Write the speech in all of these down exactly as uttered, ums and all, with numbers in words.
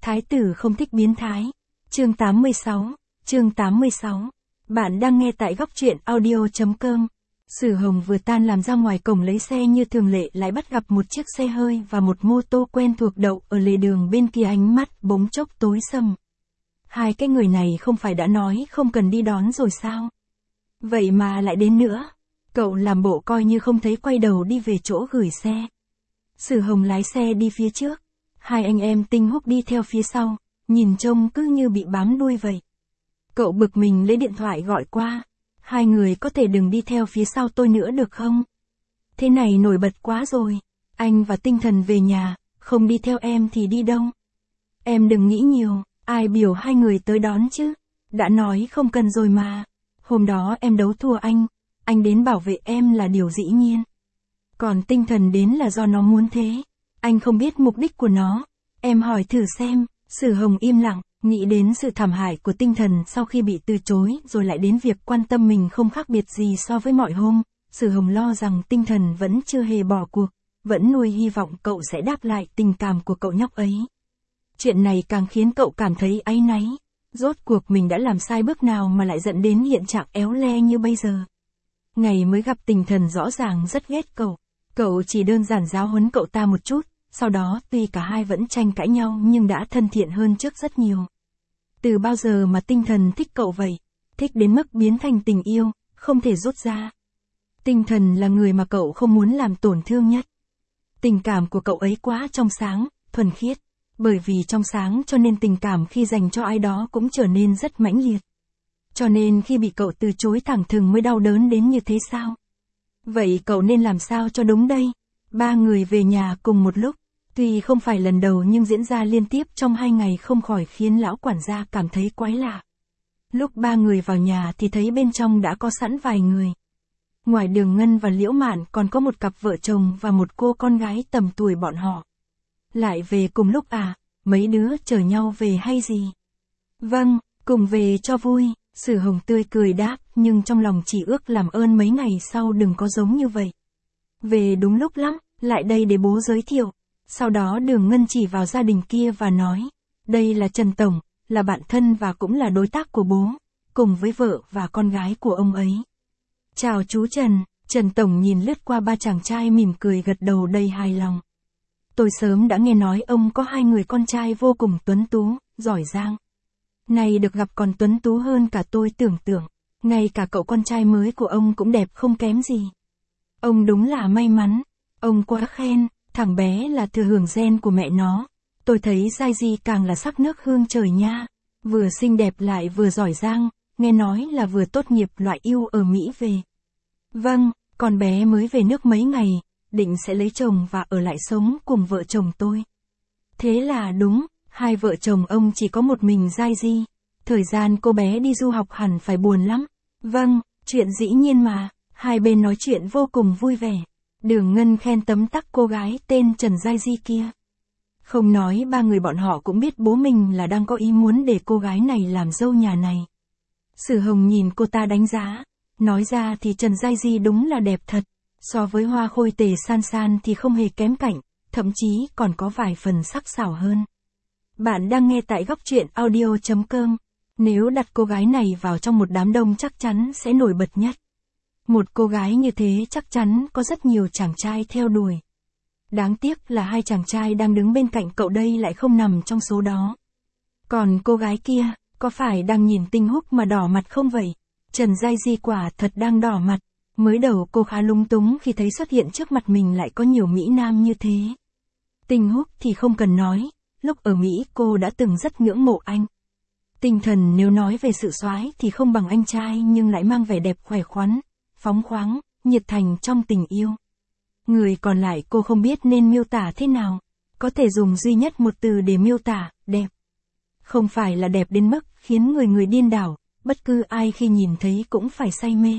Thái tử không thích biến thái. Chương tám mươi sáu. Chương tám mươi sáu. Bạn đang nghe tại góc truyện audio chấm com. Sử Hồng vừa tan làm ra ngoài cổng lấy xe như thường lệ lại bắt gặp một chiếc xe hơi và một mô tô quen thuộc đậu ở lề đường bên kia, ánh mắt bỗng chốc tối sầm. Hai cái người này không phải đã nói không cần đi đón rồi sao? Vậy mà lại đến nữa. Cậu làm bộ coi như không thấy, quay đầu đi về chỗ gửi xe. Sử Hồng lái xe đi phía trước. Hai anh em Tinh Húc đi theo phía sau, nhìn trông cứ như bị bám đuôi vậy. Cậu bực mình lấy điện thoại gọi qua. Hai người có thể đừng đi theo phía sau tôi nữa được không? Thế này nổi bật quá rồi. Anh và Tinh Thần về nhà, không đi theo em thì đi đâu? Em đừng nghĩ nhiều, ai biểu hai người tới đón chứ? Đã nói không cần rồi mà. Hôm đó em đấu thua anh, anh đến bảo vệ em là điều dĩ nhiên. Còn Tinh Thần đến là do nó muốn thế. Anh không biết mục đích của nó. Em hỏi thử xem. Sử Hồng im lặng, nghĩ đến sự thảm hại của Tinh Thần sau khi bị từ chối, rồi lại đến việc quan tâm mình không khác biệt gì so với mọi hôm. Sử Hồng lo rằng Tinh Thần vẫn chưa hề bỏ cuộc, vẫn nuôi hy vọng cậu sẽ đáp lại tình cảm của cậu nhóc ấy. Chuyện này càng khiến cậu cảm thấy áy náy. Rốt cuộc mình đã làm sai bước nào mà lại dẫn đến hiện trạng éo le như bây giờ. Ngày mới gặp Tinh Thần rõ ràng rất ghét cậu. Cậu chỉ đơn giản giáo huấn cậu ta một chút. Sau đó tuy cả hai vẫn tranh cãi nhau nhưng đã thân thiện hơn trước rất nhiều. Từ bao giờ mà Tinh Thần thích cậu vậy? Thích đến mức biến thành tình yêu, không thể rút ra. Tinh Thần là người mà cậu không muốn làm tổn thương nhất. Tình cảm của cậu ấy quá trong sáng, thuần khiết. Bởi vì trong sáng cho nên tình cảm khi dành cho ai đó cũng trở nên rất mãnh liệt. Cho nên khi bị cậu từ chối thẳng thừng mới đau đớn đến như thế sao? Vậy cậu nên làm sao cho đúng đây? Ba người về nhà cùng một lúc. Tuy không phải lần đầu nhưng diễn ra liên tiếp trong hai ngày không khỏi khiến lão quản gia cảm thấy quái lạ. Lúc ba người vào nhà thì thấy bên trong đã có sẵn vài người. Ngoài Đường Ngân và Liễu Mạn còn có một cặp vợ chồng và một cô con gái tầm tuổi bọn họ. Lại về cùng lúc à, mấy đứa chở nhau về hay gì? Vâng, cùng về cho vui, Sử Hồng tươi cười đáp, nhưng trong lòng chỉ ước làm ơn mấy ngày sau đừng có giống như vậy. Về đúng lúc lắm, lại đây để bố giới thiệu. Sau đó Đường Ngân chỉ vào gia đình kia và nói, đây là Trần Tổng, là bạn thân và cũng là đối tác của bố, cùng với vợ và con gái của ông ấy. Chào chú Trần. Trần Tổng nhìn lướt qua ba chàng trai mỉm cười gật đầu đầy hài lòng. Tôi sớm đã nghe nói ông có hai người con trai vô cùng tuấn tú, giỏi giang. Này được gặp còn tuấn tú hơn cả tôi tưởng tượng, ngay cả cậu con trai mới của ông cũng đẹp không kém gì. Ông đúng là may mắn, ông quá khen. Thằng bé là thừa hưởng gen của mẹ nó. Tôi thấy Giai Di càng là sắc nước hương trời nha. Vừa xinh đẹp lại vừa giỏi giang, nghe nói là vừa tốt nghiệp loại yêu ở Mỹ về. Vâng, con bé mới về nước mấy ngày, định sẽ lấy chồng và ở lại sống cùng vợ chồng tôi. Thế là đúng, hai vợ chồng ông chỉ có một mình Giai Di. Thời gian cô bé đi du học hẳn phải buồn lắm. Vâng, chuyện dĩ nhiên mà, hai bên nói chuyện vô cùng vui vẻ. Đường Ngân khen tấm tắc cô gái tên Trần Giai Di kia. Không nói ba người bọn họ cũng biết bố mình là đang có ý muốn để cô gái này làm dâu nhà này. Sử Hồng nhìn cô ta đánh giá. Nói ra thì Trần Giai Di đúng là đẹp thật. So với Hoa Khôi Tề San San thì không hề kém cạnh, thậm chí còn có vài phần sắc sảo hơn. Bạn đang nghe tại góc truyện audio chấm com. Nếu đặt cô gái này vào trong một đám đông chắc chắn sẽ nổi bật nhất. Một cô gái như thế chắc chắn có rất nhiều chàng trai theo đuổi. Đáng tiếc là hai chàng trai đang đứng bên cạnh cậu đây lại không nằm trong số đó. Còn cô gái kia, có phải đang nhìn Tinh Húc mà đỏ mặt không vậy? Trần Giai Di quả thật đang đỏ mặt. Mới đầu cô khá lúng túng khi thấy xuất hiện trước mặt mình lại có nhiều mỹ nam như thế. Tinh Húc thì không cần nói, lúc ở Mỹ cô đã từng rất ngưỡng mộ anh. Tinh Thần nếu nói về sự soái thì không bằng anh trai nhưng lại mang vẻ đẹp khỏe khoắn, phóng khoáng, nhiệt thành trong tình yêu. Người còn lại cô không biết nên miêu tả thế nào, có thể dùng duy nhất một từ để miêu tả, đẹp. Không phải là đẹp đến mức khiến người người điên đảo, bất cứ ai khi nhìn thấy cũng phải say mê.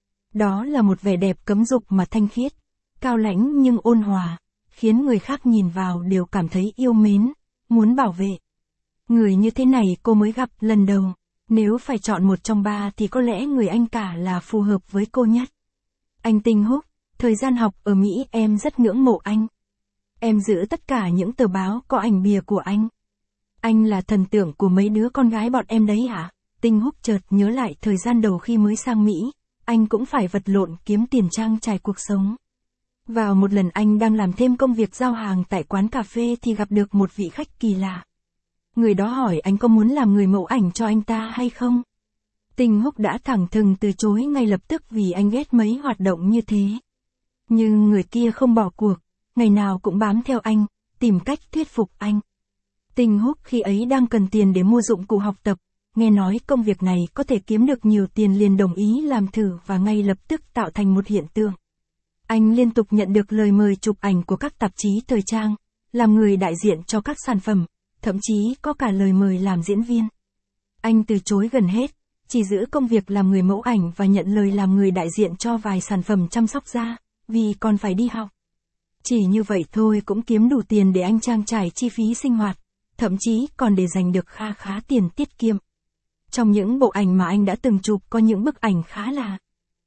Đó là một vẻ đẹp cấm dục mà thanh khiết, cao lãnh nhưng ôn hòa, khiến người khác nhìn vào đều cảm thấy yêu mến, muốn bảo vệ. Người như thế này cô mới gặp lần đầu. Nếu phải chọn một trong ba thì có lẽ người anh cả là phù hợp với cô nhất. Anh Tinh Húc, thời gian học ở Mỹ em rất ngưỡng mộ anh. Em giữ tất cả những tờ báo có ảnh bìa của anh. Anh là thần tượng của mấy đứa con gái bọn em đấy hả? Tinh Húc chợt nhớ lại thời gian đầu khi mới sang Mỹ, anh cũng phải vật lộn kiếm tiền trang trải cuộc sống. Vào một lần anh đang làm thêm công việc giao hàng tại quán cà phê thì gặp được một vị khách kỳ lạ. Người đó hỏi anh có muốn làm người mẫu ảnh cho anh ta hay không? Tinh Húc đã thẳng thừng từ chối ngay lập tức vì anh ghét mấy hoạt động như thế. Nhưng người kia không bỏ cuộc, ngày nào cũng bám theo anh, tìm cách thuyết phục anh. Tinh Húc khi ấy đang cần tiền để mua dụng cụ học tập, nghe nói công việc này có thể kiếm được nhiều tiền liền đồng ý làm thử và ngay lập tức tạo thành một hiện tượng. Anh liên tục nhận được lời mời chụp ảnh của các tạp chí thời trang, làm người đại diện cho các sản phẩm, thậm chí có cả lời mời làm diễn viên. Anh từ chối gần hết, chỉ giữ công việc làm người mẫu ảnh và nhận lời làm người đại diện cho vài sản phẩm chăm sóc da, vì còn phải đi học. Chỉ như vậy thôi cũng kiếm đủ tiền để anh trang trải chi phí sinh hoạt, thậm chí còn để dành được kha khá tiền tiết kiệm. Trong những bộ ảnh mà anh đã từng chụp có những bức ảnh khá là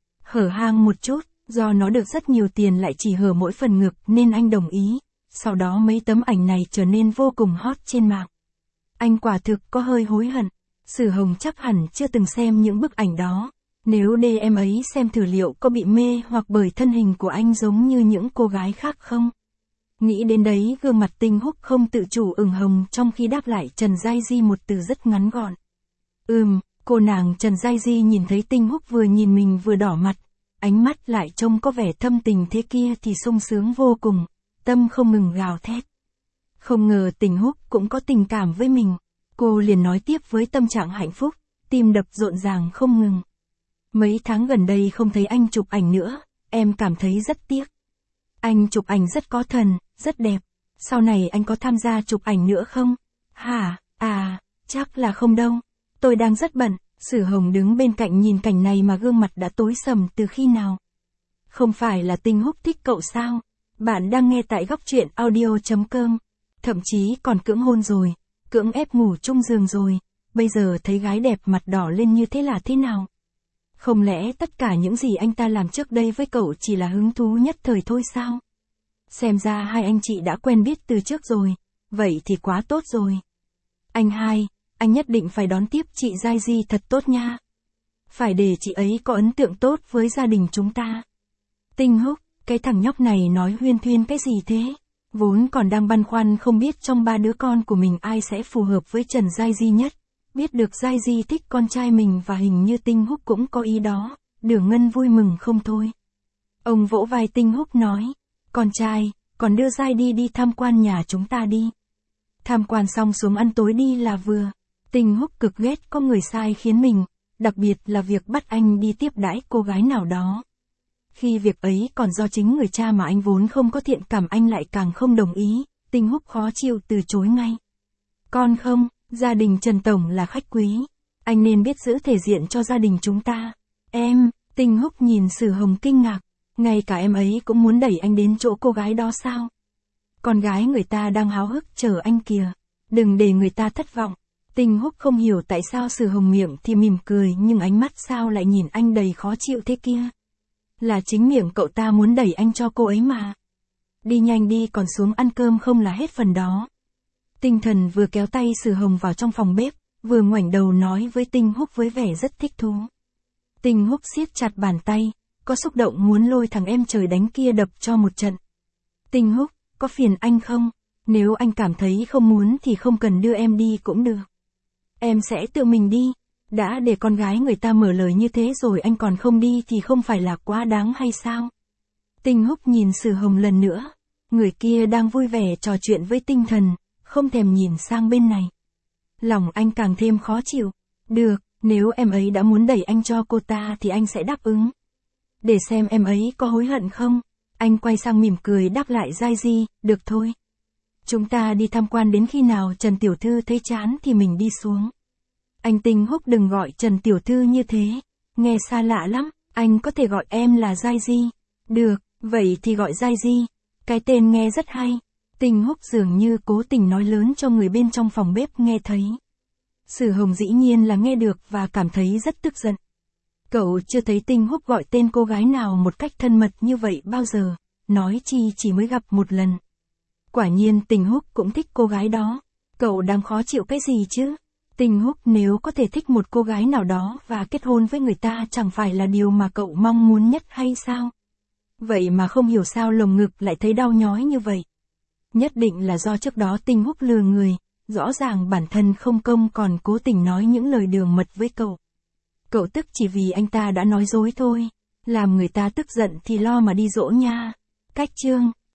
hở hang một chút, do nó được rất nhiều tiền lại chỉ hở mỗi phần ngực nên anh đồng ý. Sau đó mấy tấm ảnh này trở nên vô cùng hot trên mạng. Anh quả thực có hơi hối hận. Sử Hồng chắc hẳn chưa từng xem những bức ảnh đó. Nếu để em ấy xem thử liệu có bị mê hoặc bởi thân hình của anh giống như những cô gái khác không? Nghĩ đến đấy gương mặt Tinh Húc không tự chủ ửng hồng trong khi đáp lại Trần Giai Di một từ rất ngắn gọn. Ừm, cô nàng Trần Giai Di nhìn thấy Tinh Húc vừa nhìn mình vừa đỏ mặt. Ánh mắt lại trông có vẻ thâm tình thế kia thì sung sướng vô cùng. Tâm không ngừng gào thét. Không ngờ Tinh Húc cũng có tình cảm với mình. Cô liền nói tiếp với tâm trạng hạnh phúc, tim đập rộn ràng không ngừng. Mấy tháng gần đây không thấy anh chụp ảnh nữa, em cảm thấy rất tiếc. Anh chụp ảnh rất có thần, rất đẹp. Sau này anh có tham gia chụp ảnh nữa không? Hả? À, chắc là không đâu. Tôi đang rất bận. Sử Hồng đứng bên cạnh nhìn cảnh này mà gương mặt đã tối sầm từ khi nào. Không phải là Tinh Húc thích cậu sao? Bạn đang nghe tại góc truyện audio chấm com. Thậm chí còn cưỡng hôn rồi, cưỡng ép ngủ chung giường rồi. Bây giờ thấy gái đẹp mặt đỏ lên như thế là thế nào? Không lẽ tất cả những gì anh ta làm trước đây với cậu chỉ là hứng thú nhất thời thôi sao? Xem ra hai anh chị đã quen biết từ trước rồi. Vậy thì quá tốt rồi. Anh hai, anh nhất định phải đón tiếp chị Giai Di thật tốt nha. Phải để chị ấy có ấn tượng tốt với gia đình chúng ta. Tinh Húc, cái thằng nhóc này nói huyên thuyên cái gì thế? Vốn còn đang băn khoăn không biết trong ba đứa con của mình ai sẽ phù hợp với Trần Giai Di nhất. Biết được Giai Di thích con trai mình và hình như Tinh Húc cũng có ý đó. Đường Ngân vui mừng không thôi. Ông vỗ vai Tinh Húc nói. Con trai, còn đưa Giai đi đi tham quan nhà chúng ta đi. Tham quan xong xuống ăn tối đi là vừa. Tinh Húc cực ghét có người sai khiến mình, đặc biệt là việc bắt anh đi tiếp đãi cô gái nào đó. Khi việc ấy còn do chính người cha mà anh vốn không có thiện cảm anh lại càng không đồng ý, Tinh Húc khó chịu từ chối ngay. Con không, gia đình Trần Tổng là khách quý, anh nên biết giữ thể diện cho gia đình chúng ta. Em, Tinh Húc nhìn Sử Hồng kinh ngạc, ngay cả em ấy cũng muốn đẩy anh đến chỗ cô gái đó sao? Con gái người ta đang háo hức chờ anh kìa, đừng để người ta thất vọng. Tinh Húc không hiểu tại sao Sử Hồng miệng thì mỉm cười nhưng ánh mắt sao lại nhìn anh đầy khó chịu thế kia. Là chính miệng cậu ta muốn đẩy anh cho cô ấy mà. Đi nhanh đi còn xuống ăn cơm không là hết phần đó. Tinh Thần vừa kéo tay Sử Hồng vào trong phòng bếp, vừa ngoảnh đầu nói với Tinh Húc với vẻ rất thích thú. Tinh Húc siết chặt bàn tay, có xúc động muốn lôi thằng em trời đánh kia đập cho một trận. Tinh Húc, có phiền anh không? Nếu anh cảm thấy không muốn thì không cần đưa em đi cũng được. Em sẽ tự mình đi. Đã để con gái người ta mở lời như thế rồi anh còn không đi thì không phải là quá đáng hay sao? Tinh Húc nhìn Sử Hồng lần nữa. Người kia đang vui vẻ trò chuyện với Tinh Thần, không thèm nhìn sang bên này. Lòng anh càng thêm khó chịu. Được, nếu em ấy đã muốn đẩy anh cho cô ta thì anh sẽ đáp ứng. Để xem em ấy có hối hận không? Anh quay sang mỉm cười đáp lại Giai Di, được thôi. Chúng ta đi tham quan đến khi nào Trần Tiểu Thư thấy chán thì mình đi xuống. Anh Tinh Húc đừng gọi Trần Tiểu Thư như thế. Nghe xa lạ lắm, anh có thể gọi em là Giai Di. Được, vậy thì gọi Giai Di. Cái tên nghe rất hay. Tinh Húc dường như cố tình nói lớn cho người bên trong phòng bếp nghe thấy. Sử Hồng dĩ nhiên là nghe được và cảm thấy rất tức giận. Cậu chưa thấy Tinh Húc gọi tên cô gái nào một cách thân mật như vậy bao giờ, nói chi chỉ mới gặp một lần. Quả nhiên Tinh Húc cũng thích cô gái đó. Cậu đang khó chịu cái gì chứ? Tinh Húc nếu có thể thích một cô gái nào đó và kết hôn với người ta chẳng phải là điều mà cậu mong muốn nhất hay sao? Vậy mà không hiểu sao lồng ngực lại thấy đau nhói như vậy. Nhất định là do trước đó Tinh Húc lừa người, rõ ràng bản thân không công còn cố tình nói những lời đường mật với cậu. Cậu tức chỉ vì anh ta đã nói dối thôi, làm người ta tức giận thì lo mà đi dỗ nha. Cách chương